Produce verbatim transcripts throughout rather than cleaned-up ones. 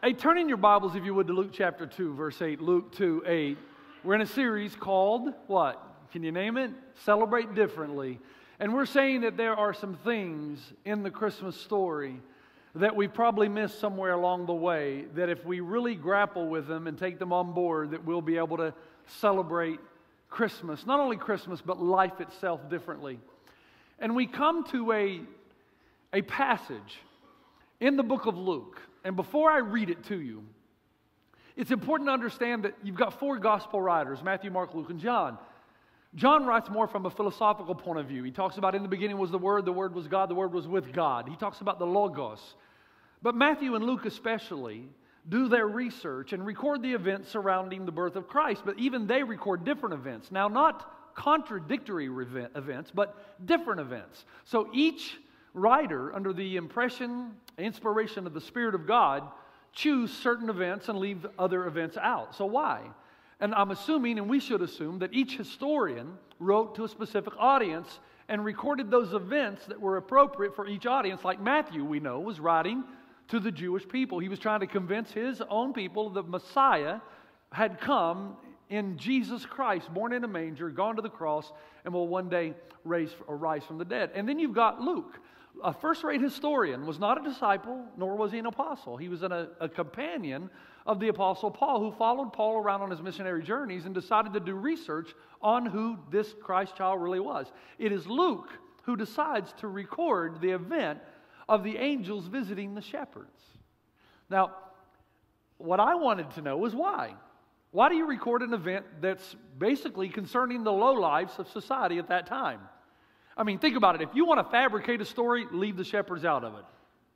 Hey, turn in your Bibles, if you would, to Luke chapter two, verse eight. Luke two, eight. We're in a series called, what? Can you name it? Celebrate Differently. And we're saying that there are some things in the Christmas story that we probably missed somewhere along the way, that if we really grapple with them and take them on board, that we'll be able to celebrate Christmas. Not only Christmas, but life itself differently. And we come to a, a passage in the book of Luke. And before I read it to you, it's important to understand that you've got four gospel writers, Matthew, Mark, Luke, and John. John writes more from a philosophical point of view. He talks about in the beginning was the Word, the Word was God, the Word was with God. He talks about the Logos. But Matthew and Luke especially do their research and record the events surrounding the birth of Christ. But even they record different events. Now, not contradictory events, but different events. So each writer, under the impression, inspiration of the Spirit of God, choose certain events and leave other events out. So why? And I'm assuming, and we should assume, that each historian wrote to a specific audience and recorded those events that were appropriate for each audience. Like Matthew, we know, was writing to the Jewish people. He was trying to convince his own people the Messiah had come in Jesus Christ, born in a manger, gone to the cross, and will one day raise, rise from the dead. And then you've got Luke, a first-rate historian, was not a disciple, nor was he an apostle. He was an, a, a companion of the apostle Paul, who followed Paul around on his missionary journeys and decided to do research on who this Christ child really was. It is Luke who decides to record the event of the angels visiting the shepherds. Now, what I wanted to know was why. Why do you record an event that's basically concerning the lowlifes of society at that time? I mean, think about it. If you want to fabricate a story, leave the shepherds out of it.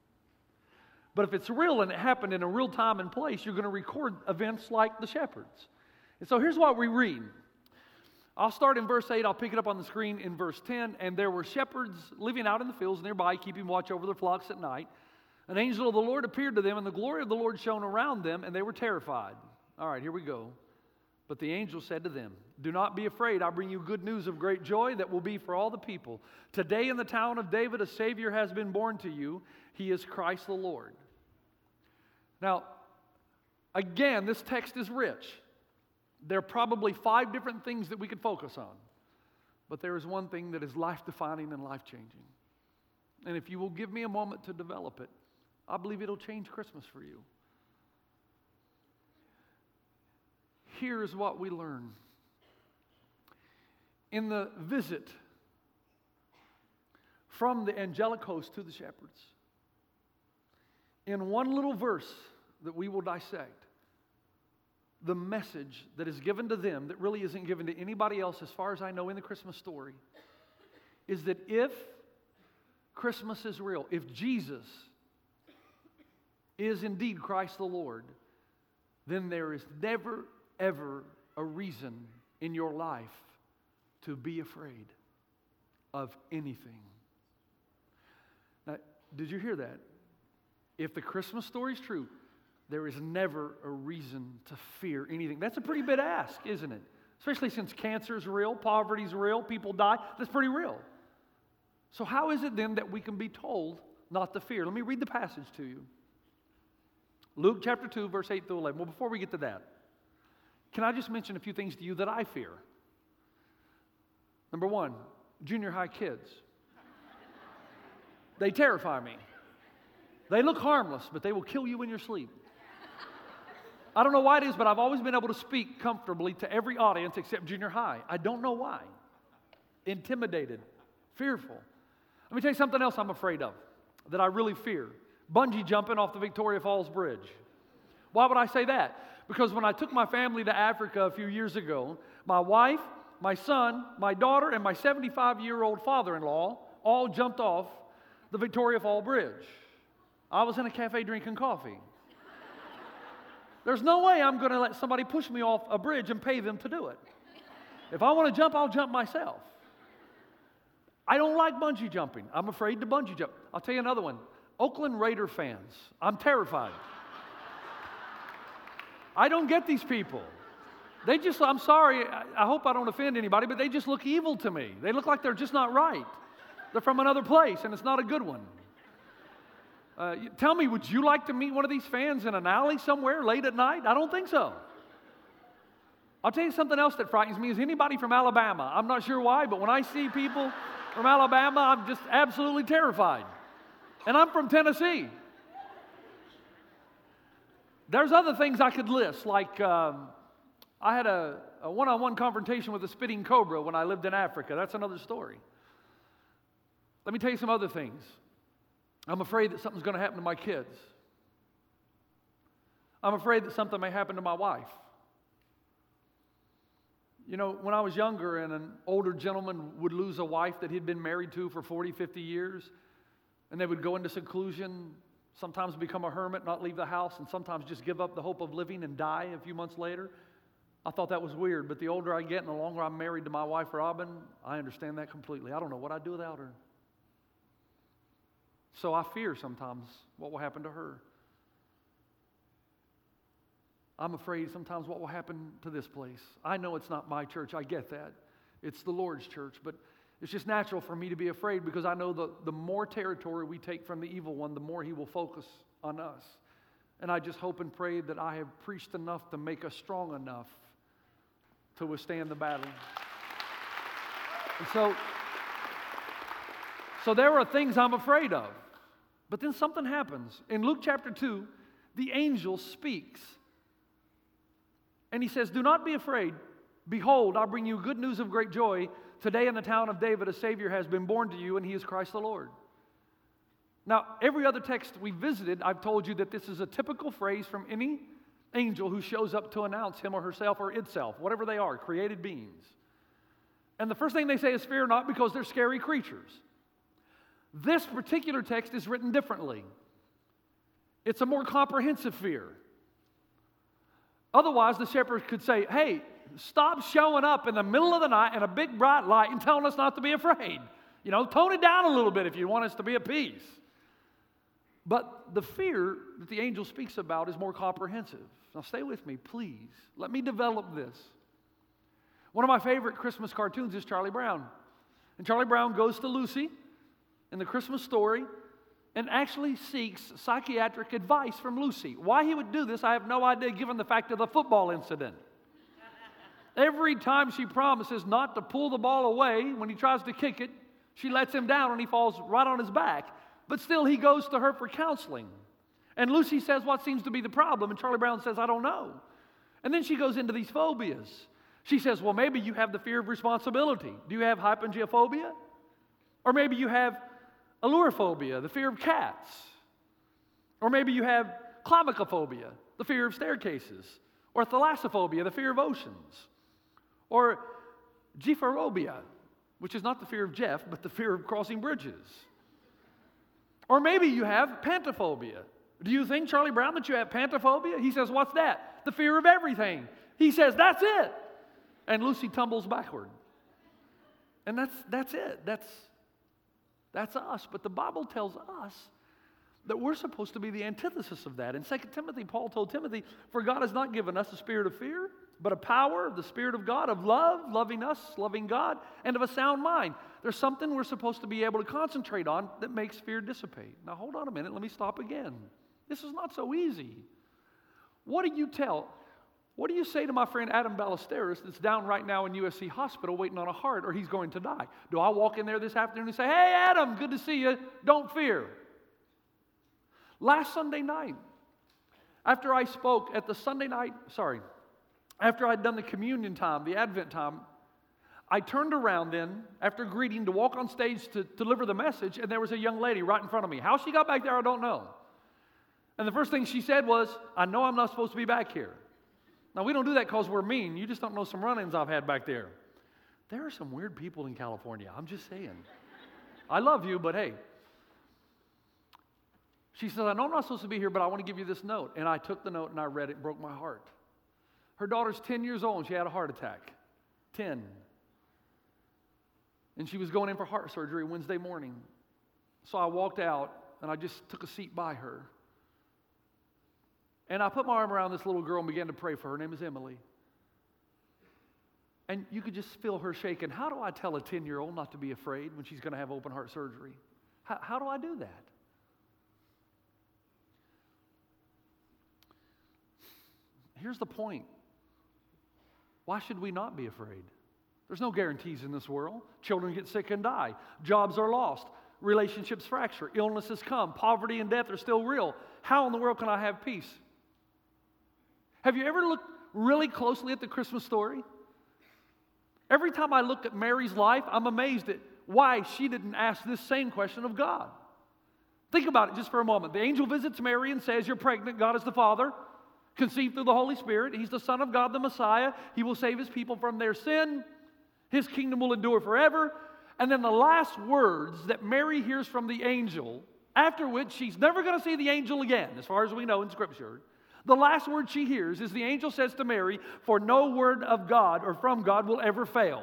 But if it's real and it happened in a real time and place, you're going to record events like the shepherds. And so here's what we read. I'll start in verse eight. I'll pick it up on the screen in verse ten. And there were shepherds living out in the fields nearby, keeping watch over their flocks at night. An angel of the Lord appeared to them, and the glory of the Lord shone around them, and they were terrified. All right, here we go. But the angel said to them, "Do not be afraid. I bring you good news of great joy that will be for all the people. Today in the town of David a Savior has been born to you. He is Christ the Lord." Now, again, this text is rich. There are probably five different things that we could focus on. But there is one thing that is life-defining and life-changing. And if you will give me a moment to develop it, I believe it'll change Christmas for you. Here's what we learn. In the visit from the angelic host to the shepherds, in one little verse that we will dissect, the message that is given to them that really isn't given to anybody else, as far as I know, in the Christmas story, is that if Christmas is real, if Jesus is indeed Christ the Lord, then there is never, ever a reason in your life to be afraid of anything. Now, did you hear that? If the Christmas story is true, there is never a reason to fear anything. That's a pretty big ask, isn't it? Especially since cancer is real, poverty is real, people die. That's pretty real. So how is it then that we can be told not to fear? Let me read the passage to you. Luke chapter two, verse eight through eleven. Well, before we get to that, can I just mention a few things to you that I fear? Number one, junior high kids. They terrify me. They look harmless, but they will kill you in your sleep. I don't know why it is, but I've always been able to speak comfortably to every audience except junior high. I don't know why. Intimidated, fearful. Let me tell you something else I'm afraid of, that I really fear. Bungee jumping off the Victoria Falls Bridge. Why would I say that? Because when I took my family to Africa a few years ago, my wife, my son, my daughter, and my seventy-five-year-old father-in-law all jumped off the Victoria Falls Bridge. I was in a cafe drinking coffee. There's no way I'm going to let somebody push me off a bridge and pay them to do it. If I want to jump, I'll jump myself. I don't like bungee jumping. I'm afraid to bungee jump. I'll tell you another one. Oakland Raider fans. I'm terrified. I don't get these people. They just, I'm sorry, I hope I don't offend anybody, but they just look evil to me. They look like they're just not right. They're from another place, and it's not a good one. Uh, you- tell me, would you like to meet one of these fans in an alley somewhere late at night? I don't think so. I'll tell you something else that frightens me is anybody from Alabama. I'm not sure why, but when I see people from Alabama, I'm just absolutely terrified. And I'm from Tennessee. There's other things I could list, like um, I had a, a one-on-one confrontation with a spitting cobra when I lived in Africa. That's another story. Let me tell you some other things. I'm afraid that something's going to happen to my kids. I'm afraid that something may happen to my wife. You know, when I was younger and an older gentleman would lose a wife that he'd been married to for forty, fifty years, and they would go into seclusion, sometimes become a hermit, not leave the house, and sometimes just give up the hope of living and die a few months later. I thought that was weird, but the older I get and the longer I'm married to my wife, Robin, I understand that completely. I don't know what I'd do without her. So I fear sometimes what will happen to her. I'm afraid sometimes what will happen to this place. I know it's not my church. I get that. It's the Lord's church. But it's just natural for me to be afraid because I know the, the more territory we take from the evil one, the more he will focus on us. And I just hope and pray that I have preached enough to make us strong enough to withstand the battle. And so, so there are things I'm afraid of. But then something happens. In Luke chapter two, the angel speaks. And he says, "Do not be afraid. Behold, I bring you good news of great joy. Today in the town of David, a Savior has been born to you, and he is Christ the Lord." Now, every other text we visited, I've told you that this is a typical phrase from any angel who shows up to announce him or herself or itself, whatever they are, created beings. And the first thing they say is, "Fear not," because they're scary creatures. This particular text is written differently. It's a more comprehensive fear. Otherwise, the shepherd could say, "Hey, stop showing up in the middle of the night in a big bright light and telling us not to be afraid. You know, tone it down a little bit if you want us to be at peace." But the fear that the angel speaks about is more comprehensive. Now stay with me, please. Let me develop this. One of my favorite Christmas cartoons is Charlie Brown. And Charlie Brown goes to Lucy in the Christmas story and actually seeks psychiatric advice from Lucy. Why he would do this, I have no idea, given the fact of the football incident. Every time she promises not to pull the ball away when he tries to kick it, she lets him down and he falls right on his back. But still, he goes to her for counseling. And Lucy says, "What seems to be the problem?" And Charlie Brown says, "I don't know." And then she goes into these phobias. She says, "Well, maybe you have the fear of responsibility. Do you have hypangiophobia? Or maybe you have allurophobia, the fear of cats. Or maybe you have climacophobia, the fear of staircases. Or thalassophobia, the fear of oceans. Or gephobia, which is not the fear of Jeff, but the fear of crossing bridges. Or maybe you have pantophobia. Do you think, Charlie Brown, that you have pantophobia?" He says, "What's that?" "The fear of everything." He says, "That's it." And Lucy tumbles backward. And that's that's it. That's That's us. But the Bible tells us that we're supposed to be the antithesis of that. In Second Timothy, Paul told Timothy, "For God has not given us a spirit of fear, but a power, the Spirit of God, of love, loving us, loving God, and of a sound mind." There's something we're supposed to be able to concentrate on that makes fear dissipate. Now, hold on a minute. Let me stop again. This is not so easy. What do you tell? What do you say to my friend Adam Ballesteros that's down right now in U S C Hospital waiting on a heart or he's going to die? Do I walk in there this afternoon and say, "Hey, Adam, good to see you. Don't fear"? Last Sunday night, after I spoke at the Sunday night, sorry, after I'd done the communion time, the Advent time, I turned around then, after greeting, to walk on stage to deliver the message, and there was a young lady right in front of me. How she got back there, I don't know. And the first thing she said was, "I know I'm not supposed to be back here." Now, we don't do that because we're mean. You just don't know some run-ins I've had back there. There are some weird people in California. I'm just saying. I love you, but hey. She says, "I know I'm not supposed to be here, but I want to give you this note." And I took the note and I read it. It broke my heart. Her daughter's ten years old and she had a heart attack. ten. And she was going in for heart surgery Wednesday morning. So I walked out and I just took a seat by her. And I put my arm around this little girl and began to pray for her. Her name is Emily. And you could just feel her shaking. How do I tell a ten-year-old not to be afraid when she's going to have open heart surgery? How, how do I do that? Here's the point. Why should we not be afraid? There's no guarantees in this world. Children get sick and die. Jobs are lost. Relationships fracture. Illnesses come. Poverty and death are still real. How in the world can I have peace? Have you ever looked really closely at the Christmas story? Every time I look at Mary's life, I'm amazed at why she didn't ask this same question of God. Think about it just for a moment. The angel visits Mary and says, "You're pregnant. God is the Father, conceived through the Holy Spirit. He's the Son of God, the Messiah. He will save His people from their sin. His kingdom will endure forever." And then the last words that Mary hears from the angel, after which she's never going to see the angel again, as far as we know in Scripture. The last word she hears is the angel says to Mary, "For no word of God or from God will ever fail."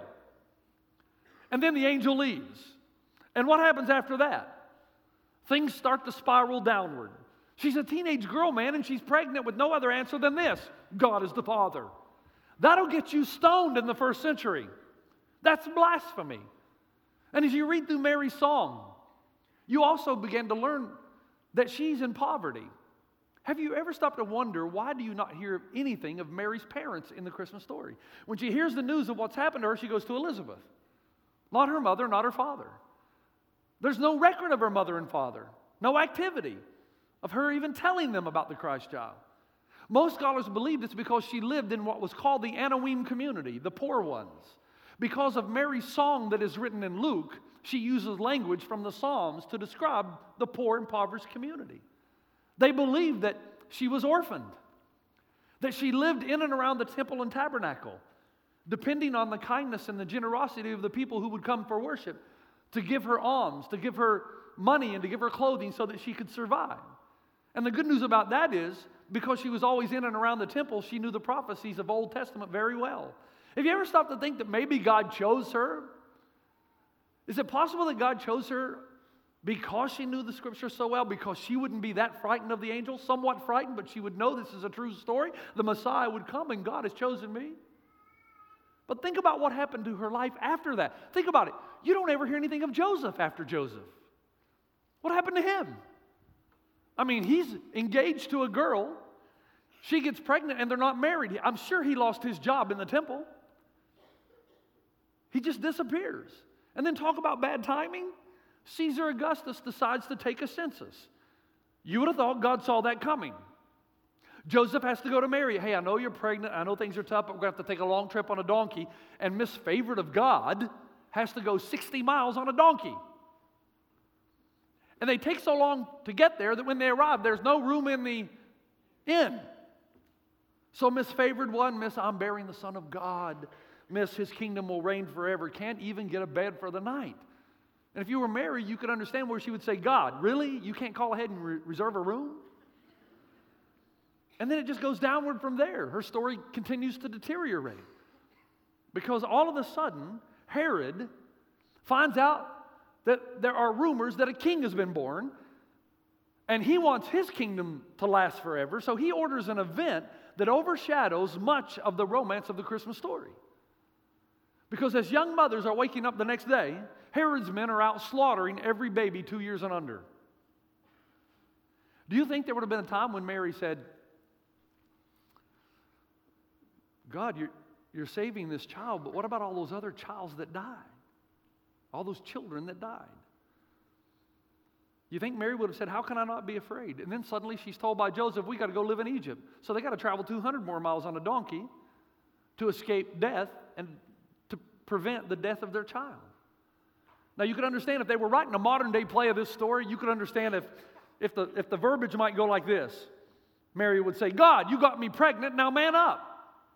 And then the angel leaves. And what happens after that? Things start to spiral downward. She's a teenage girl, man, and she's pregnant with no other answer than this: God is the Father. That'll get you stoned in the first century. That's blasphemy. And as you read through Mary's song, you also begin to learn that she's in poverty. Have you ever stopped to wonder, why do you not hear anything of Mary's parents in the Christmas story? When she hears the news of what's happened to her, she goes to Elizabeth. Not her mother, not her father. There's no record of her mother and father. No activity of her even telling them about the Christ child. Most scholars believe it's because she lived in what was called the Anawim community, the poor ones. Because of Mary's song that is written in Luke, she uses language from the Psalms to describe the poor, impoverished community. They believed that she was orphaned, that she lived in and around the temple and tabernacle, depending on the kindness and the generosity of the people who would come for worship, to give her alms, to give her money, and to give her clothing so that she could survive. And the good news about that is, because she was always in and around the temple, she knew the prophecies of Old Testament very well. Have you ever stopped to think that maybe God chose her? Is it possible that God chose her because she knew the Scripture so well, because she wouldn't be that frightened of the angel, somewhat frightened, but she would know this is a true story? The Messiah would come, and God has chosen me. But think about what happened to her life after that. Think about it. You don't ever hear anything of Joseph after Joseph. What happened to him? I mean, he's engaged to a girl. She gets pregnant, and they're not married. I'm sure he lost his job in the temple. He just disappears. And then talk about bad timing. Caesar Augustus decides to take a census. You would have thought God saw that coming. Joseph has to go to Mary. "Hey, I know you're pregnant. I know things are tough, but we're going to have to take a long trip on a donkey." And Miss Favorite of God has to go sixty miles on a donkey. And they take so long to get there that when they arrive, there's no room in the inn. So Miss Favored One, Miss I'm bearing the Son of God, Miss His kingdom will reign forever, can't even get a bed for the night. And if you were Mary, you could understand where she would say, "God, really? You can't call ahead and re- reserve a room?" And then it just goes downward from there. Her story continues to deteriorate. Because all of a sudden, Herod finds out that there are rumors that a king has been born, and he wants his kingdom to last forever, so he orders an event that overshadows much of the romance of the Christmas story. Because as young mothers are waking up the next day, Herod's men are out slaughtering every baby two years and under. Do you think there would have been a time when Mary said, "God, you're, you're saving this child, but what about all those other childs that died? All those children that died?" You think Mary would have said, "How can I not be afraid?" And then suddenly she's told by Joseph, "We got to go live in Egypt." So they got to travel two hundred more miles on a donkey to escape death and to prevent the death of their child. Now you could understand if they were writing a modern day play of this story, you could understand if, if, the, if the verbiage might go like this. Mary would say, "God, you got me pregnant, now man up.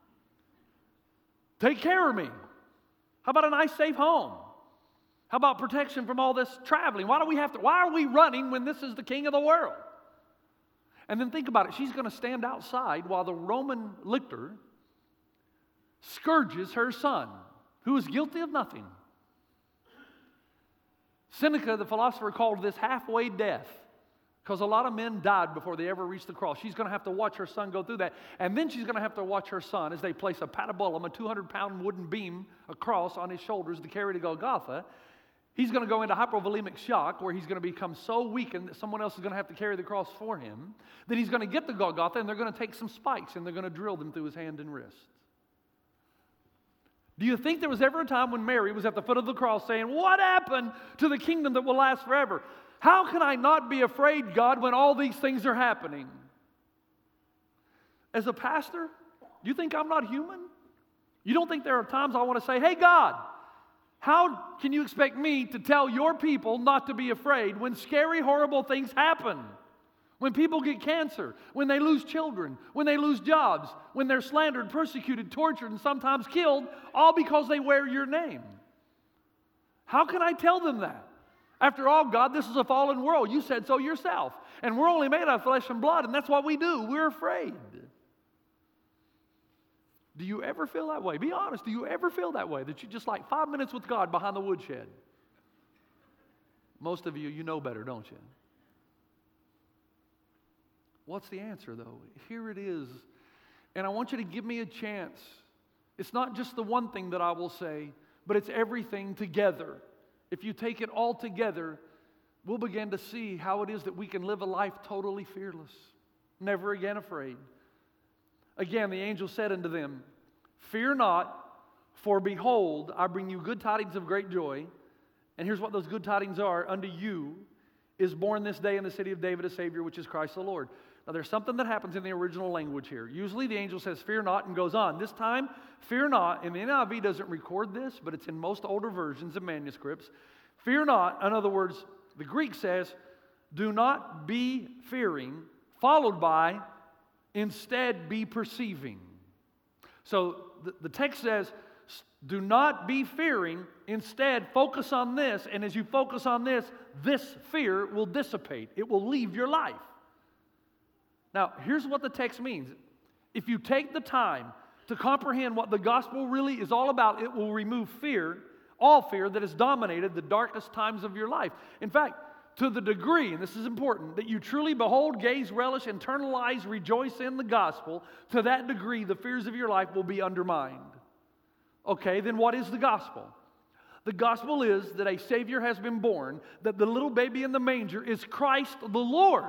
Take care of me. How about a nice safe home? How about protection from all this traveling? Why do we have to, why are we running when this is the king of the world?" And then think about it. She's going to stand outside while the Roman lictor scourges her son, who is guilty of nothing. Seneca, the philosopher, called this halfway death, because a lot of men died before they ever reached the cross. She's going to have to watch her son go through that. And then she's going to have to watch her son as they place a patibulum, a two hundred pound wooden beam, across on his shoulders to carry to Golgotha. He's going to go into hypovolemic shock where he's going to become so weakened that someone else is going to have to carry the cross for him. Then he's going to get the Golgotha and they're going to take some spikes and they're going to drill them through his hand and wrist. Do you think there was ever a time when Mary was at the foot of the cross saying, what happened to the kingdom that will last forever? How can I not be afraid, God, when all these things are happening? As a pastor, do you think I'm not human? You don't think there are times I want to say, hey, God, how can you expect me to tell your people not to be afraid when scary, horrible things happen? When people get cancer, when they lose children, when they lose jobs, when they're slandered, persecuted, tortured, and sometimes killed, all because they wear your name. How can I tell them that? After all, God, this is a fallen world. You said so yourself. And we're only made out of flesh and blood, and that's what we do. We're afraid. Do you ever feel that way? Be honest. Do you ever feel that way? That you just like five minutes with God behind the woodshed? Most of you, you know better, don't you? What's the answer, though? Here it is. And I want you to give me a chance. It's not just the one thing that I will say, but it's everything together. If you take it all together, we'll begin to see how it is that we can live a life totally fearless, never again afraid. Again, the angel said unto them, fear not, for behold, I bring you good tidings of great joy. And here's what those good tidings are. Unto you is born this day in the city of David a Savior, which is Christ the Lord. Now, there's something that happens in the original language here. Usually the angel says, fear not, and goes on. This time, fear not, and the N I V doesn't record this, but it's in most older versions of manuscripts. Fear not, in other words, the Greek says, do not be fearing, followed by, instead be perceiving. So the, the text says, do not be fearing, instead focus on this, and as you focus on this, this fear will dissipate. It will leave your life. Now, here's what the text means. If you take the time to comprehend what the gospel really is all about, it will remove fear, all fear that has dominated the darkest times of your life. In fact, to the degree, and this is important, that you truly behold, gaze, relish, internalize, rejoice in the gospel, to that degree the fears of your life will be undermined. Okay, then what is the gospel? The gospel is that a Savior has been born, that the little baby in the manger is Christ the Lord.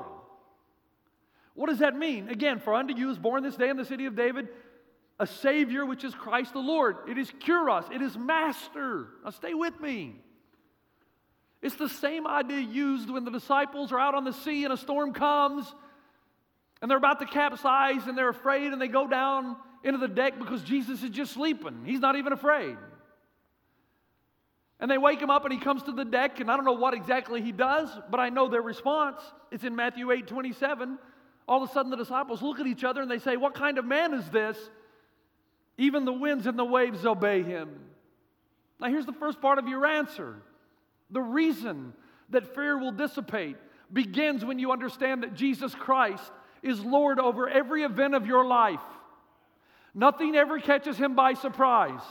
What does that mean? Again, for unto you is born this day in the city of David a Savior, which is Christ the Lord. It is Kyrios. It is Master. Now stay with me. It's the same idea used when the disciples are out on the sea and a storm comes and they're about to capsize and they're afraid and they go down into the deck because Jesus is just sleeping. He's not even afraid. And they wake him up and he comes to the deck, and I don't know what exactly he does, but I know their response. It's in Matthew eight twenty-seven. All of a sudden the disciples look at each other and they say, what kind of man is this? Even the winds and the waves obey him. Now here's the first part of your answer. The reason that fear will dissipate begins when you understand that Jesus Christ is Lord over every event of your life. Nothing ever catches him by surprise.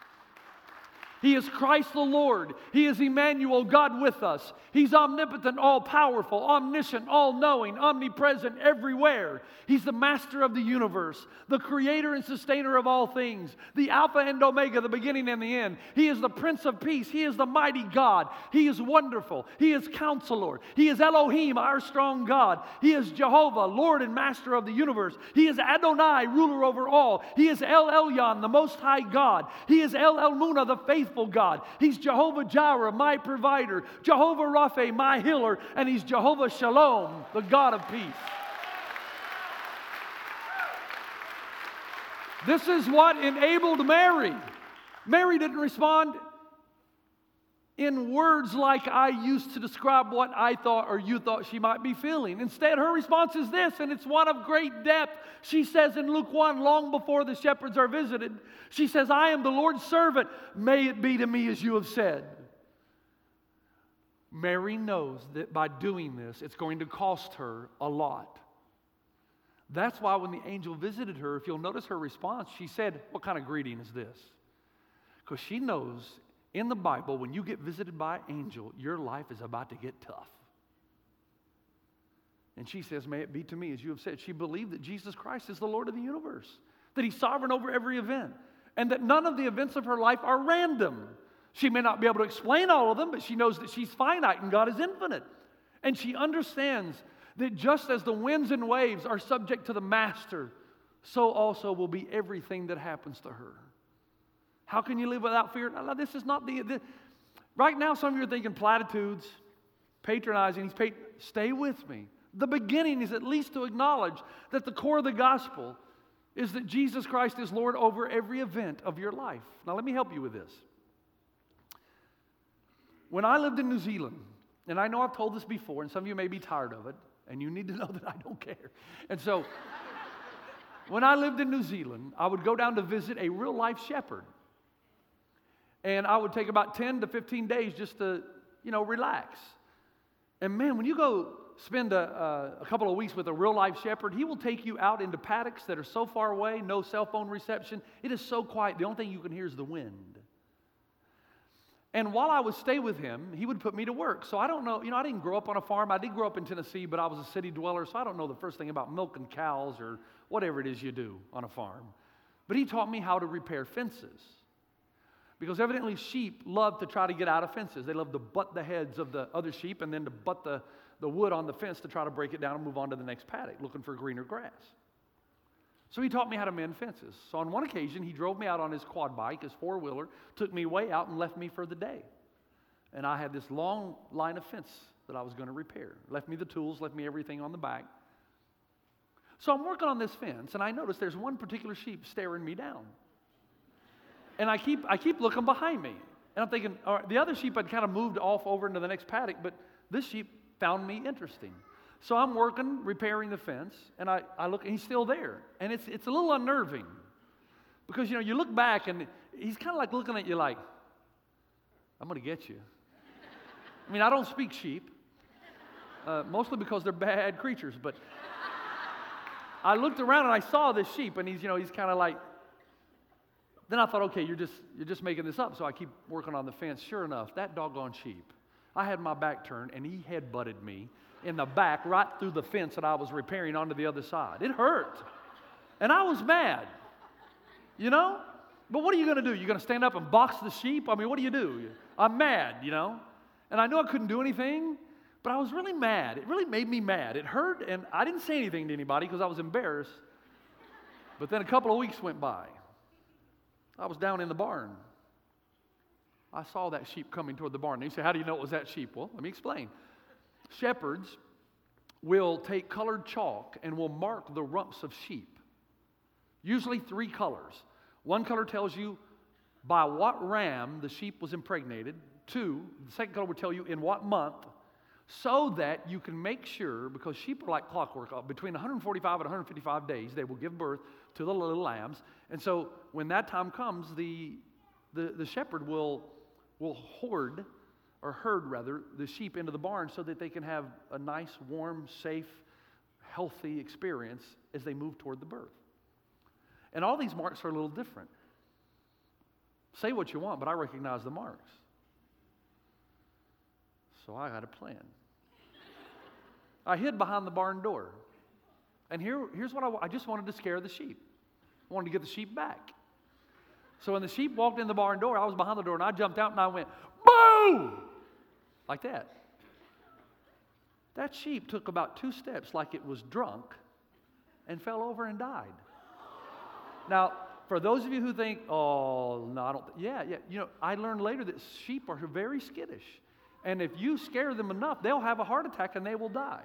He is Christ the Lord. He is Emmanuel, God with us. He's omnipotent, all-powerful, omniscient, all-knowing, omnipresent, everywhere. He's the master of the universe, the creator and sustainer of all things, the Alpha and Omega, the beginning and the end. He is the Prince of Peace. He is the mighty God. He is wonderful. He is Counselor. He is Elohim, our strong God. He is Jehovah, Lord and Master of the universe. He is Adonai, ruler over all. He is El Elyon, the Most High God. He is El Elmunah, the faithful God. He's Jehovah Jireh, my provider. Jehovah Rapha, my healer. And He's Jehovah Shalom, the God of peace. This is what enabled Mary. Mary didn't respond in words like I used to describe what I thought or you thought she might be feeling. Instead, her response is this, and it's one of great depth. She says in Luke one, long before the shepherds are visited, she says, I am the Lord's servant. May it be to me as you have said. Mary knows that by doing this, it's going to cost her a lot. That's why when the angel visited her, if you'll notice her response, she said, what kind of greeting is this? Because she knows in the Bible, when you get visited by an angel, your life is about to get tough. And she says, may it be to me as you have said. She believed that Jesus Christ is the Lord of the universe, that He's sovereign over every event, and that none of the events of her life are random. She may not be able to explain all of them, but she knows that she's finite and God is infinite. And she understands that just as the winds and waves are subject to the master, so also will be everything that happens to her. How can you live without fear? No, no, this is not the, the... Right now, some of you are thinking platitudes, patronizing. He's pat- Stay with me. The beginning is at least to acknowledge that the core of the gospel is that Jesus Christ is Lord over every event of your life. Now, let me help you with this. When I lived in New Zealand, and I know I've told this before, and some of you may be tired of it, and you need to know that I don't care. And so, when I lived in New Zealand, I would go down to visit a real-life shepherd. And I would take about ten to fifteen days just to, you know, relax. And man, when you go spend a, a, a couple of weeks with a real-life shepherd, he will take you out into paddocks that are so far away, no cell phone reception. It is so quiet. The only thing you can hear is the wind. And while I would stay with him, he would put me to work. So I don't know, you know, I didn't grow up on a farm. I did grow up in Tennessee, but I was a city dweller, so I don't know the first thing about milking cows or whatever it is you do on a farm. But he taught me how to repair fences. Because evidently sheep love to try to get out of fences. They love to butt the heads of the other sheep and then to butt the, the wood on the fence to try to break it down and move on to the next paddock, looking for greener grass. So he taught me how to mend fences. So on one occasion, he drove me out on his quad bike, his four-wheeler, took me way out and left me for the day. And I had this long line of fence that I was going to repair. Left me the tools, left me everything on the back. So I'm working on this fence, and I notice there's one particular sheep staring me down. And I keep I keep looking behind me. And I'm thinking, all right, the other sheep had kind of moved off over into the next paddock, but this sheep found me interesting. So I'm working, repairing the fence, and I, I look, and he's still there. And it's it's a little unnerving. Because, you know, you look back, and he's kind of like looking at you like, I'm going to get you. I mean, I don't speak sheep, uh, mostly because they're bad creatures, but I looked around, and I saw this sheep, and he's, you know, he's kind of like, then I thought, okay, you're just you're just making this up. So I keep working on the fence. Sure enough, that doggone sheep, I had my back turned, and he head-butted me in the back right through the fence that I was repairing onto the other side. It hurt. And I was mad, you know? But what are you going to do? You're going to stand up and box the sheep? I mean, what do you do? I'm mad, you know? And I knew I couldn't do anything, but I was really mad. It really made me mad. It hurt, and I didn't say anything to anybody because I was embarrassed. But then a couple of weeks went by. I was down in the barn. I saw that sheep coming toward the barn. And you say, how do you know it was that sheep? Well, let me explain. Shepherds will take colored chalk and will mark the rumps of sheep. Usually three colors. One color tells you by what ram the sheep was impregnated. Two, the second color would tell you in what month, so that you can make sure, because sheep are like clockwork, between one hundred forty-five and one hundred fifty-five days, they will give birth to the little lambs. And so when that time comes, the, the, the shepherd will, will hoard, or herd rather, the sheep into the barn so that they can have a nice, warm, safe, healthy experience as they move toward the birth. And all these marks are a little different. Say what you want, but I recognize the marks. So I had a plan. I hid behind the barn door. And here, here's what I, I just wanted to scare the sheep. I wanted to get the sheep back. So when the sheep walked in the barn door, I was behind the door, and I jumped out, and I went, boo! Like that. That sheep took about two steps like it was drunk and fell over and died. Now, for those of you who think, oh, no, I don't, th-. yeah, yeah, you know, I learned later that sheep are very skittish. And if you scare them enough, they'll have a heart attack and they will die.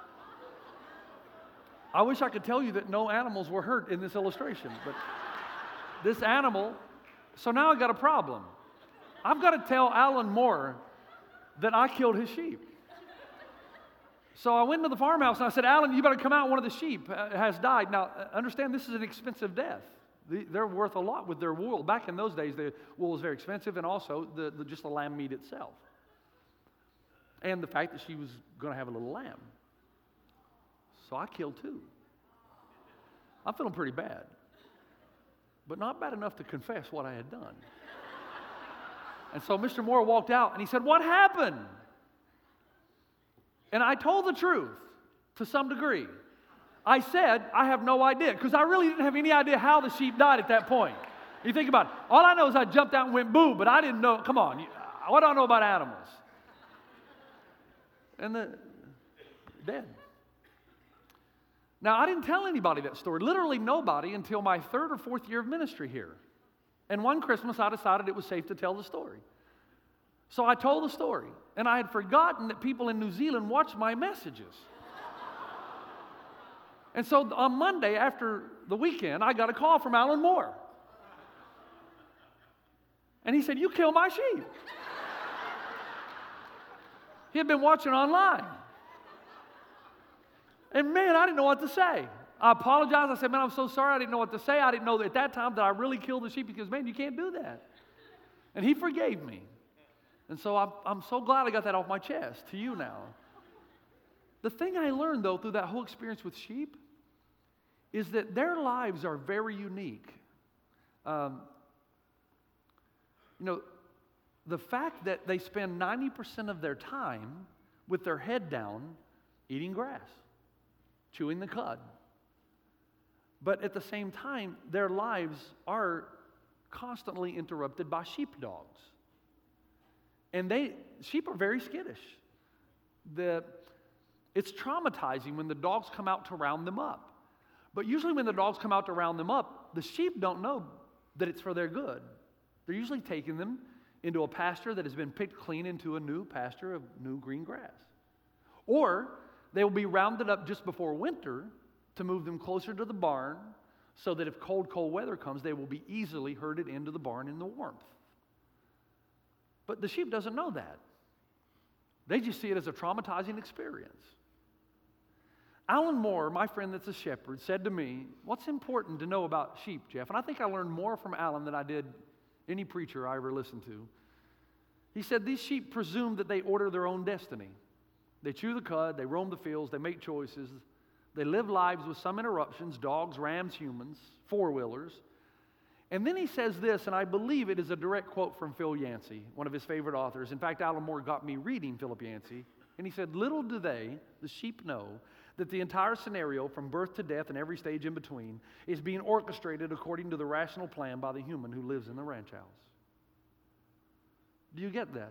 I wish I could tell you that no animals were hurt in this illustration, but this animal, so now I got a problem. I've got to tell Alan Moore that I killed his sheep. So I went to the farmhouse and I said, Alan, you better come out. One of the sheep has died. Now, understand, this is an expensive death. They're worth a lot with their wool. Back in those days, the wool was very expensive, and also the, the, just the lamb meat itself. And the fact that she was going to have a little lamb. So I killed two. I'm feeling pretty bad. But not bad enough to confess what I had done. And so Mister Moore walked out and he said, what happened? And I told the truth to some degree. I said, I have no idea, because I really didn't have any idea how the sheep died at that point. You think about it. All I know is I jumped out and went boo, but I didn't know. Come on. What do I know about animals? And the dead. Now, I didn't tell anybody that story. Literally nobody until my third or fourth year of ministry here. And one Christmas, I decided it was safe to tell the story. So I told the story. And I had forgotten that people in New Zealand watch my messages. And so on Monday, after the weekend, I got a call from Alan Moore. And he said, you killed my sheep. He had been watching online. And man, I didn't know what to say. I apologized. I said, man, I'm so sorry. I didn't know what to say. I didn't know that at that time that I really killed the sheep. Because, man, you can't do that. And he forgave me. And so I'm, I'm so glad I got that off my chest to you now. The thing I learned, though, through that whole experience with sheep is that their lives are very unique. Um, you know, the fact that they spend ninety percent of their time with their head down eating grass, chewing the cud. But at the same time, their lives are constantly interrupted by sheepdogs. And they, sheep are very skittish. The, it's traumatizing when the dogs come out to round them up. But usually when the dogs come out to round them up, the sheep don't know that it's for their good. They're usually taking them into a pasture that has been picked clean into a new pasture of new green grass. Or they will be rounded up just before winter to move them closer to the barn so that if cold, cold weather comes, they will be easily herded into the barn in the warmth. But the sheep doesn't know that. They just see it as a traumatizing experience. Alan Moore, my friend that's a shepherd, said to me, what's important to know about sheep, Jeff? And I think I learned more from Alan than I did any preacher I ever listened to. He said these sheep presume that they order their own destiny. They chew the cud, they roam the fields, they make choices. They live lives with some interruptions, dogs, rams, humans, four-wheelers. And then he says this, and I believe it is a direct quote from Phil Yancey, one of his favorite authors. In fact, Alan Moore got me reading Philip Yancey. And he said, little do they, the sheep, know that the entire scenario from birth to death and every stage in between is being orchestrated according to the rational plan by the human who lives in the ranch house. Do you get that?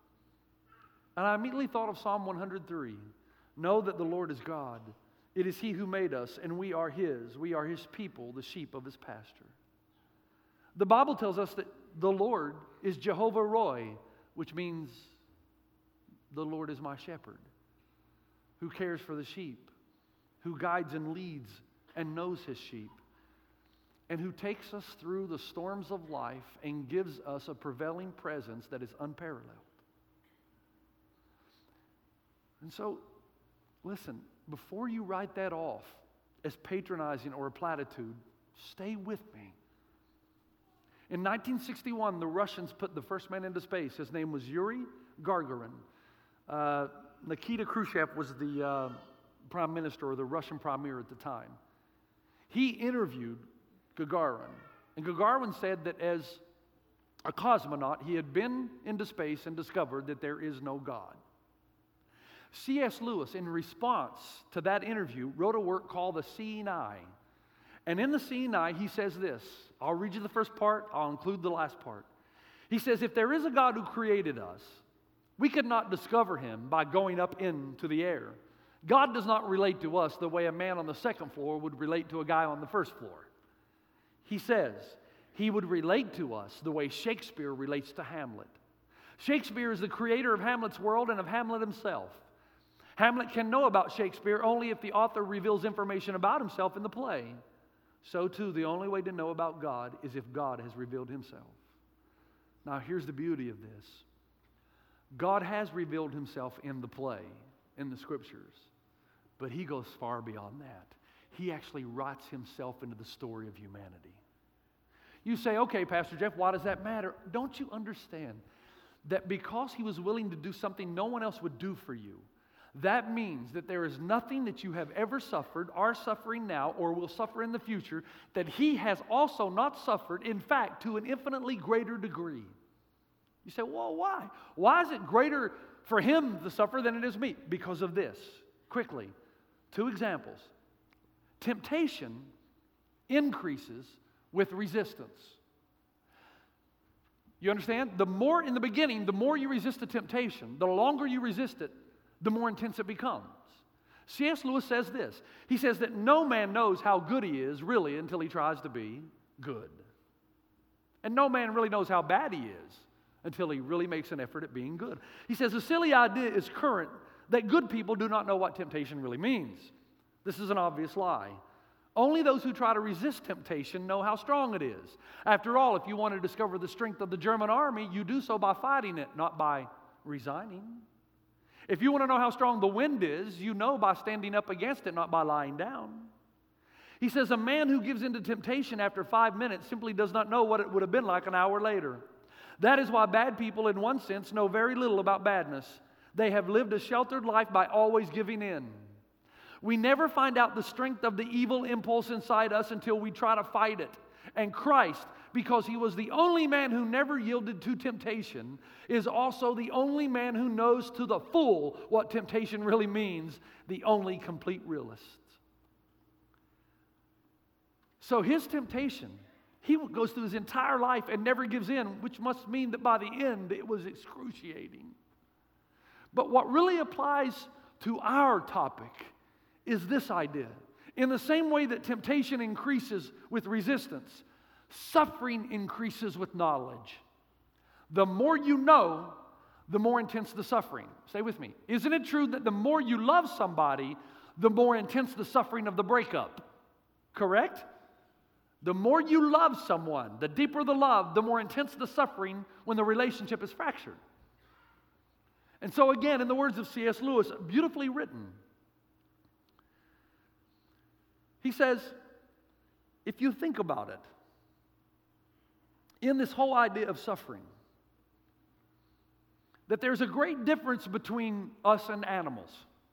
And I immediately thought of Psalm one hundred three. Know that the Lord is God. It is He who made us, and we are His. We are His people, the sheep of His pasture. The Bible tells us that the Lord is Jehovah Roy, which means the Lord is my shepherd, who cares for the sheep, who guides and leads and knows His sheep, and who takes us through the storms of life and gives us a prevailing presence that is unparalleled. And so, listen, before you write that off as patronizing or a platitude, stay with me. In nineteen sixty-one, the Russians put the first man into space. His name was Yuri Gagarin. Uh, Nikita Khrushchev was the uh, prime minister or the Russian premier at the time. He interviewed Gagarin, and Gagarin said that as a cosmonaut, he had been into space and discovered that there is no God. C S Lewis, in response to that interview, wrote a work called The Seeing Eye. And in The Seeing Eye, he says this. I'll read you the first part. I'll include the last part. He says, if there is a God who created us, we could not discover Him by going up into the air. God does not relate to us the way a man on the second floor would relate to a guy on the first floor. He says, He would relate to us the way Shakespeare relates to Hamlet. Shakespeare is the creator of Hamlet's world and of Hamlet himself. Hamlet can know about Shakespeare only if the author reveals information about himself in the play. So too, the only way to know about God is if God has revealed Himself. Now, here's the beauty of this. God has revealed Himself in the play, in the Scriptures, but He goes far beyond that. He actually writes Himself into the story of humanity. You say, okay, Pastor Jeff, why does that matter? Don't you understand that because He was willing to do something no one else would do for you, that means that there is nothing that you have ever suffered, are suffering now, or will suffer in the future that He has also not suffered, in fact, to an infinitely greater degree. You say, well, why? Why is it greater for Him to suffer than it is me? Because of this. Quickly, two examples. Temptation increases with resistance. You understand? The more in the beginning, the more you resist the temptation, the longer you resist it, the more intense it becomes. C S Lewis says this. He says that no man knows how good he is really until he tries to be good. And no man really knows how bad he is until he really makes an effort at being good. He says the silly idea is current that good people do not know what temptation really means. This is an obvious lie. Only those who try to resist temptation know how strong it is. After all, if you want to discover the strength of the German army, you do so by fighting it, not by resigning. If you want to know how strong the wind is, you know by standing up against it, not by lying down. He says a man who gives in to temptation after five minutes simply does not know what it would have been like an hour later. That is why bad people, in one sense, know very little about badness. They have lived a sheltered life by always giving in. We never find out the strength of the evil impulse inside us until we try to fight it. And Christ, because he was the only man who never yielded to temptation, is also the only man who knows to the full what temptation really means, the only complete realist. So his temptation, he goes through his entire life and never gives in, which must mean that by the end it was excruciating. But what really applies to our topic is this idea. In the same way that temptation increases with resistance, suffering increases with knowledge. The more you know, the more intense the suffering. Stay with me. Isn't it true that the more you love somebody, the more intense the suffering of the breakup? Correct? The more you love someone, the deeper the love, the more intense the suffering when the relationship is fractured. And so again, in the words of C S Lewis, beautifully written, he says, if you think about it, in this whole idea of suffering, that there's a great difference between us and animals.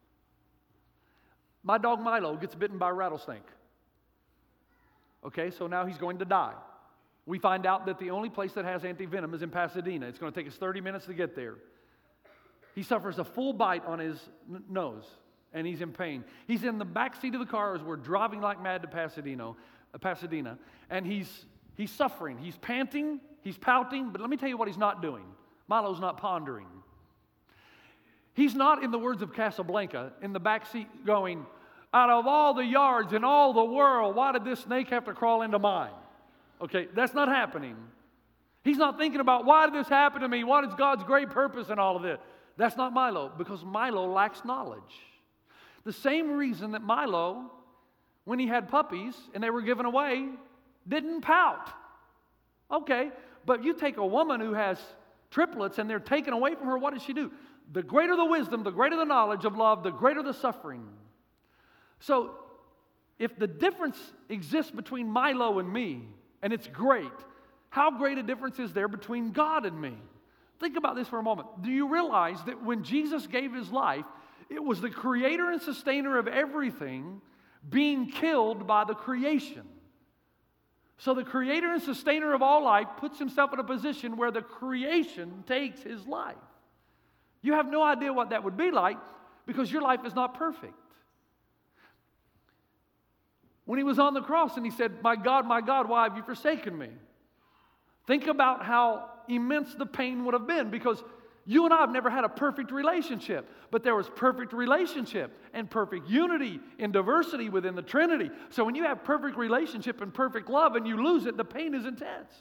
My dog Milo gets bitten by a rattlesnake. Okay, so now he's going to die. We find out that the only place that has anti-venom is in Pasadena. It's going to take us thirty minutes to get there. He suffers a full bite on his n- nose, and he's in pain. He's in the back seat of the car as we're driving like mad to Pasadena, uh, Pasadena, and he's he's suffering. He's panting, he's pouting, but let me tell you what he's not doing. Milo's not pondering. He's not, in the words of Casablanca, in the back seat going, out of all the yards in all the world, why did this snake have to crawl into mine? Okay, that's not happening. He's not thinking about, why did this happen to me? What is God's great purpose in all of this? That's not Milo, because Milo lacks knowledge. The same reason that Milo, when he had puppies and they were given away, didn't pout. Okay, but you take a woman who has triplets and they're taken away from her, what does she do? The greater the wisdom, the greater the knowledge of love, the greater the suffering. So, if the difference exists between Milo and me, and it's great, how great a difference is there between God and me? Think about this for a moment. Do you realize that when Jesus gave his life, it was the creator and sustainer of everything being killed by the creation? So the creator and sustainer of all life puts himself in a position where the creation takes his life. You have no idea what that would be like because your life is not perfect. When he was on the cross and he said, my God, my God, why have you forsaken me? Think about how immense the pain would have been, because you and I have never had a perfect relationship, but there was perfect relationship and perfect unity and diversity within the Trinity. So when you have perfect relationship and perfect love and you lose it, the pain is intense.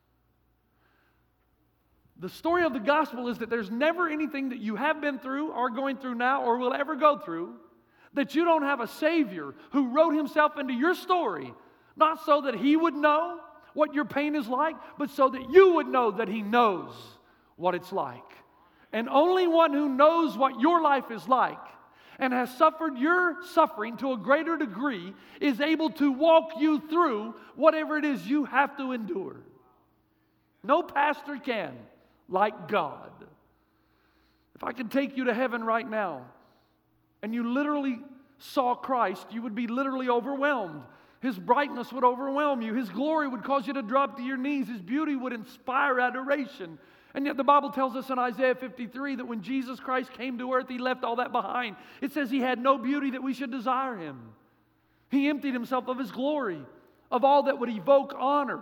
The story of the gospel is that there's never anything that you have been through or going through now or will ever go through that you don't have a Savior who wrote himself into your story, not so that he would know what your pain is like, but so that you would know that he knows what it's like. And only one who knows what your life is like and has suffered your suffering to a greater degree is able to walk you through whatever it is you have to endure. No pastor can like God. If I could take you to heaven right now and you literally saw Christ, you would be literally overwhelmed. His brightness would overwhelm you. His glory would cause you to drop to your knees. His beauty would inspire adoration. And yet the Bible tells us in Isaiah fifty-three that when Jesus Christ came to earth, he left all that behind. It says he had no beauty that we should desire him. He emptied himself of his glory, of all that would evoke honor.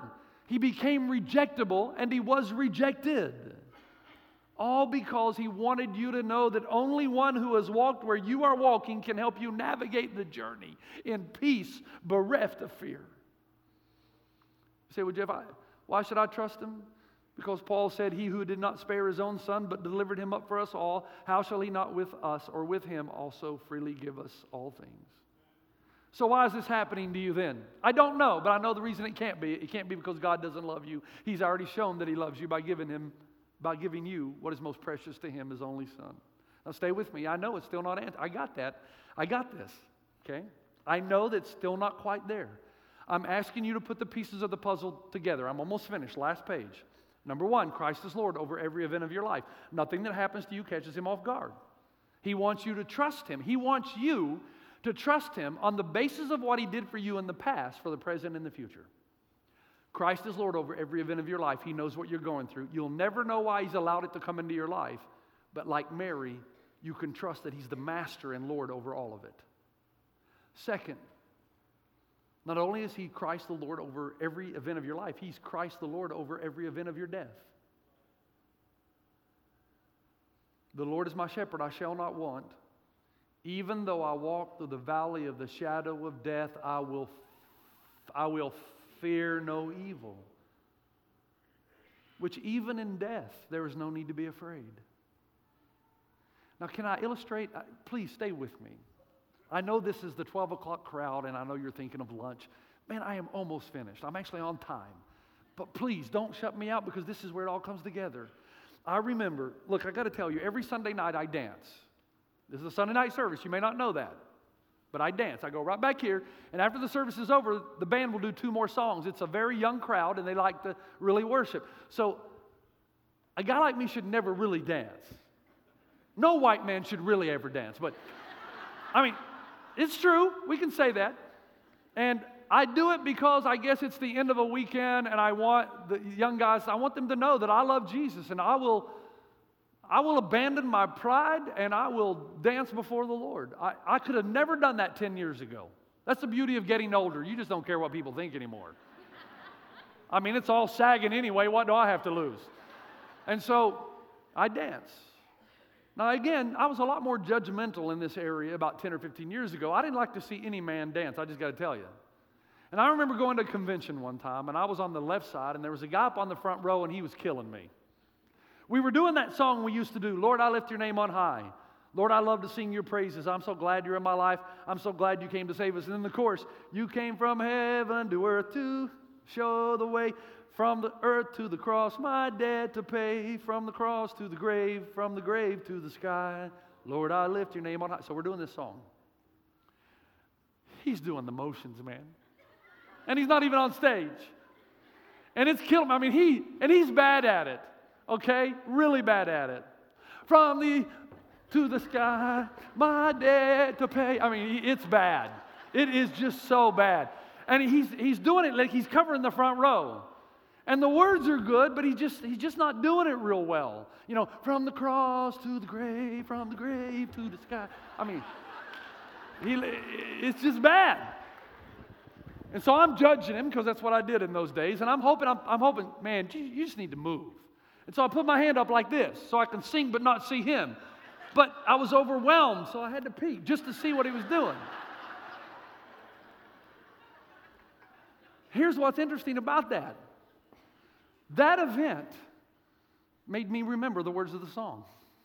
He became rejectable, and he was rejected. All because he wanted you to know that only one who has walked where you are walking can help you navigate the journey in peace, bereft of fear. You say, well, Jeff, I, why should I trust him? Because Paul said, he who did not spare his own son, but delivered him up for us all, how shall he not with us or with him also freely give us all things? So why is this happening to you then? I don't know, but I know the reason it can't be. It can't be because God doesn't love you. He's already shown that he loves you by giving him, by giving you what is most precious to him, his only son. Now stay with me. I know it's still not answered. I got that. I got this. Okay? I know that's still not quite there. I'm asking you to put the pieces of the puzzle together. I'm almost finished. Last page. Number one, Christ is Lord over every event of your life. Nothing that happens to you catches him off guard. He wants you to trust him. He wants you to trust him on the basis of what he did for you in the past, for the present and the future. Christ is Lord over every event of your life. He knows what you're going through. You'll never know why he's allowed it to come into your life, but like Mary, you can trust that he's the master and Lord over all of it. Second, not only is he Christ the Lord over every event of your life, he's Christ the Lord over every event of your death. The Lord is my shepherd, I shall not want. Even though I walk through the valley of the shadow of death, I will, I will fear no evil. Which even in death, there is no need to be afraid. Now, can I illustrate? Please stay with me. I know this is the twelve o'clock crowd, and I know you're thinking of lunch. Man, I am almost finished. I'm actually on time. But please, don't shut me out, because this is where it all comes together. I remember, look, I got to tell you, every Sunday night I dance. This is a Sunday night service. You may not know that. But I dance. I go right back here, and after the service is over, the band will do two more songs. It's a very young crowd, and they like to really worship. So a guy like me should never really dance. No white man should really ever dance. But, I mean, it's true. We can say that. And I do it because I guess it's the end of a weekend, and I want the young guys, I want them to know that I love Jesus, and I will I will abandon my pride, and I will dance before the Lord. I, I could have never done that ten years ago. That's the beauty of getting older. You just don't care what people think anymore. I mean, it's all sagging anyway. What do I have to lose? And so I dance. Now, again, I was a lot more judgmental in this area about ten or fifteen years ago. I didn't like to see any man dance. I just got to tell you. And I remember going to a convention one time, and I was on the left side, and there was a guy up on the front row, and he was killing me. We were doing that song we used to do, Lord, I lift your name on high. Lord, I love to sing your praises. I'm so glad you're in my life. I'm so glad you came to save us. And then the chorus, you came from heaven to earth to show the way. From the earth to the cross, my debt to pay. From the cross to the grave, from the grave to the sky. Lord, I lift your name on high. So we're doing this song. He's doing the motions, man. And he's not even on stage. And it's killing him. I mean, he, and he's bad at it. Okay? Really bad at it. From the to the sky, my debt to pay. I mean, it's bad. It is just so bad. And he's he's doing it like he's covering the front row. And the words are good, but he just he's just not doing it real well. You know, from the cross to the grave, from the grave to the sky. I mean, he, it's just bad. And so I'm judging him because that's what I did in those days. And I'm hoping, I'm, I'm hoping, man, you, you just need to move. And so I put my hand up like this so I can sing but not see him. But I was overwhelmed, so I had to peek just to see what he was doing. Here's what's interesting about that. That event made me remember the words of the song.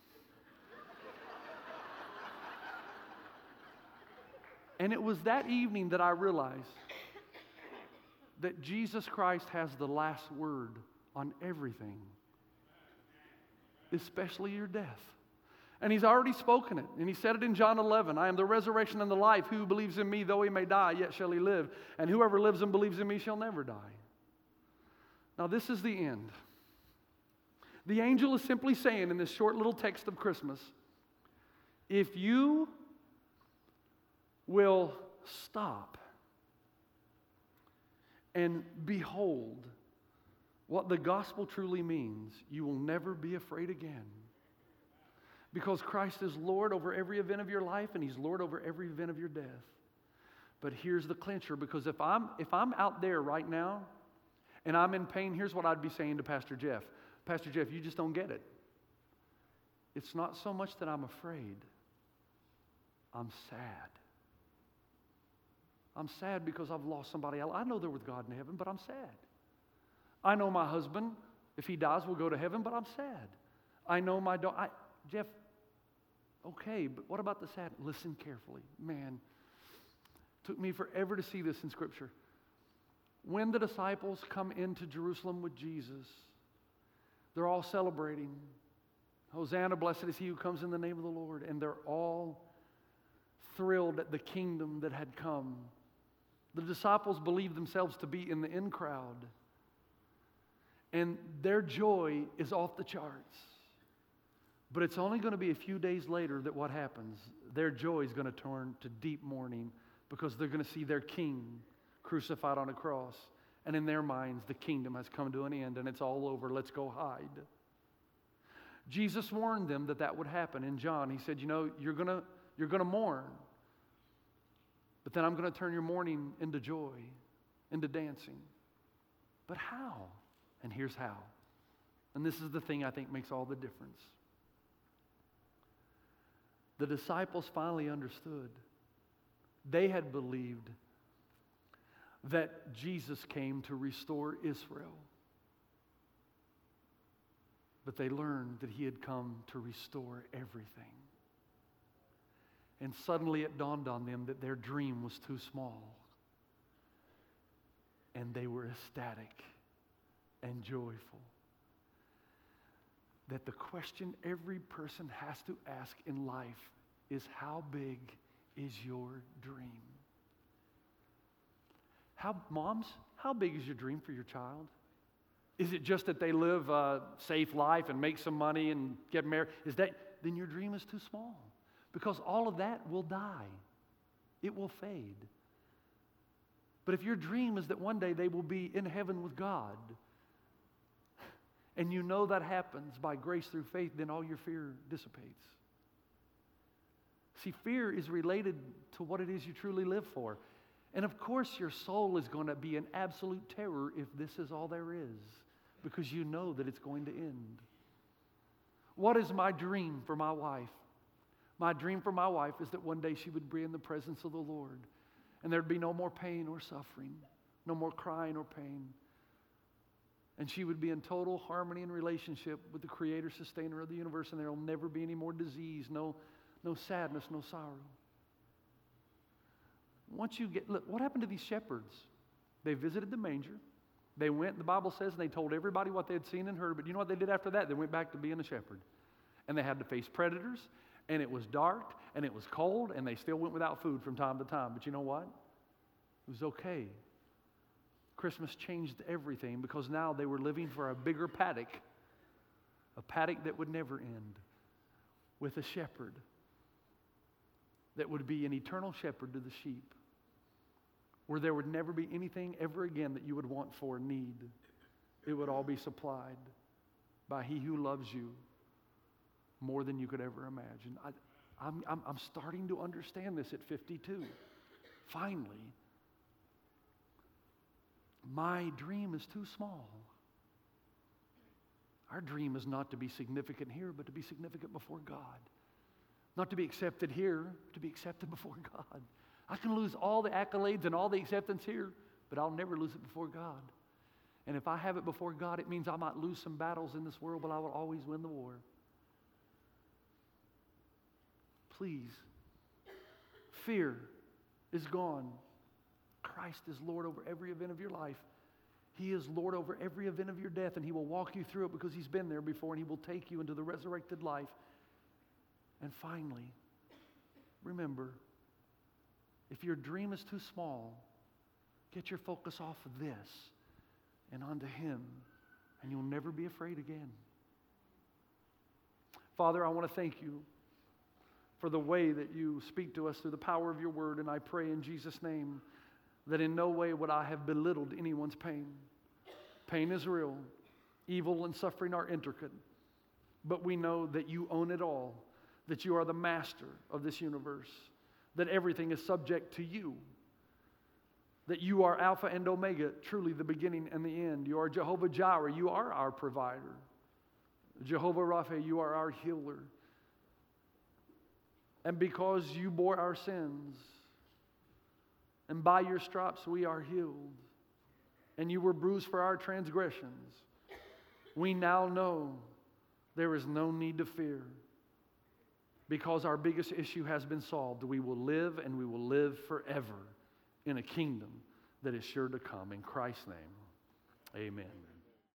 And it was that evening that I realized that Jesus Christ has the last word on everything, especially your death. And he's already spoken it. And he said it in John eleven, I am the resurrection and the life. Who believes in me, though he may die, yet shall he live. And whoever lives and believes in me shall never die. Now this is the end. The angel is simply saying in this short little text of Christmas, if you will stop and behold what the gospel truly means, you will never be afraid again. Because Christ is Lord over every event of your life, and he's Lord over every event of your death. But here's the clincher, because if I'm if I'm out there right now and I'm in pain, here's what I'd be saying to Pastor Jeff. Pastor Jeff, you just don't get it. It's not so much that I'm afraid. I'm sad. I'm sad because I've lost somebody else. I know they're with God in heaven, but I'm sad. I know my husband, if he dies, will go to heaven, but I'm sad. I know my daughter. Jeff, okay, but what about the sad? Listen carefully. Man, took me forever to see this in Scripture. When the disciples come into Jerusalem with Jesus, they're all celebrating. Hosanna, blessed is he who comes in the name of the Lord. And they're all thrilled at the kingdom that had come. The disciples believed themselves to be in the in crowd. And their joy is off the charts. But it's only going to be a few days later that what happens? Their joy is going to turn to deep mourning because they're going to see their king crucified on a cross. And in their minds, the kingdom has come to an end and it's all over. Let's go hide. Jesus warned them that that would happen. In John, he said, you know, you're going to, you're going to mourn. But then I'm going to turn your mourning into joy, into dancing. But how? And here's how. And this is the thing I think makes all the difference. The disciples finally understood. They had believed that Jesus came to restore Israel. But they learned that he had come to restore everything. And suddenly it dawned on them that their dream was too small. And they were ecstatic and joyful. That the question every person has to ask in life is, how big is your dream? How, moms, how big is your dream for your child? Is it just that they live a safe life and make some money and get married? Is that, then your dream is too small. Because all of that will die. It will fade. But if your dream is that one day they will be in heaven with God, and you know that happens by grace through faith, then all your fear dissipates. See, fear is related to what it is you truly live for. And of course, your soul is going to be in absolute terror if this is all there is, because you know that it's going to end. What is my dream for my wife? My dream for my wife is that one day she would be in the presence of the Lord, and there'd be no more pain or suffering, no more crying or pain. And she would be in total harmony and relationship with the creator, sustainer of the universe, and there will never be any more disease, no, no sadness, no sorrow. Once you get, look, what happened to these shepherds? They visited the manger. They went, the Bible says, and they told everybody what they had seen and heard. But you know what they did after that? They went back to being a shepherd. And they had to face predators, and it was dark, and it was cold, and they still went without food from time to time. But you know what? It was okay. Christmas changed everything because now they were living for a bigger paddock, a paddock that would never end, with a shepherd that would be an eternal shepherd to the sheep, where there would never be anything ever again that you would want for need. It would all be supplied by He who loves you more than you could ever imagine. I, I'm, I'm, I'm starting to understand this at fifty-two. Finally, my dream is too small. Our dream is not to be significant here, but to be significant before God. Not to be accepted here, to be accepted before God. I can lose all the accolades and all the acceptance here, but I'll never lose it before God. And if I have it before God, it means I might lose some battles in this world, but I will always win the war. Please, fear is gone. Christ is Lord over every event of your life. He is Lord over every event of your death, and He will walk you through it because He's been there before, and He will take you into the resurrected life. And finally, remember, if your dream is too small, get your focus off of this and onto Him, and you'll never be afraid again. Father, I want to thank You for the way that You speak to us through the power of Your word, and I pray in Jesus' name that in no way would I have belittled anyone's pain. Pain is real. Evil and suffering are intricate. But we know that You own it all, that You are the master of this universe, that everything is subject to You. that you are Alpha and Omega, truly the beginning and the end. You are Jehovah Jireh. You are our provider. Jehovah Rapha, you are our healer. And because you bore our sins, and by your stripes we are healed, and you were bruised for our transgressions, we now know there is no need to fear. Because our biggest issue has been solved. We will live and we will live forever in a kingdom that is sure to come. In Christ's name, amen.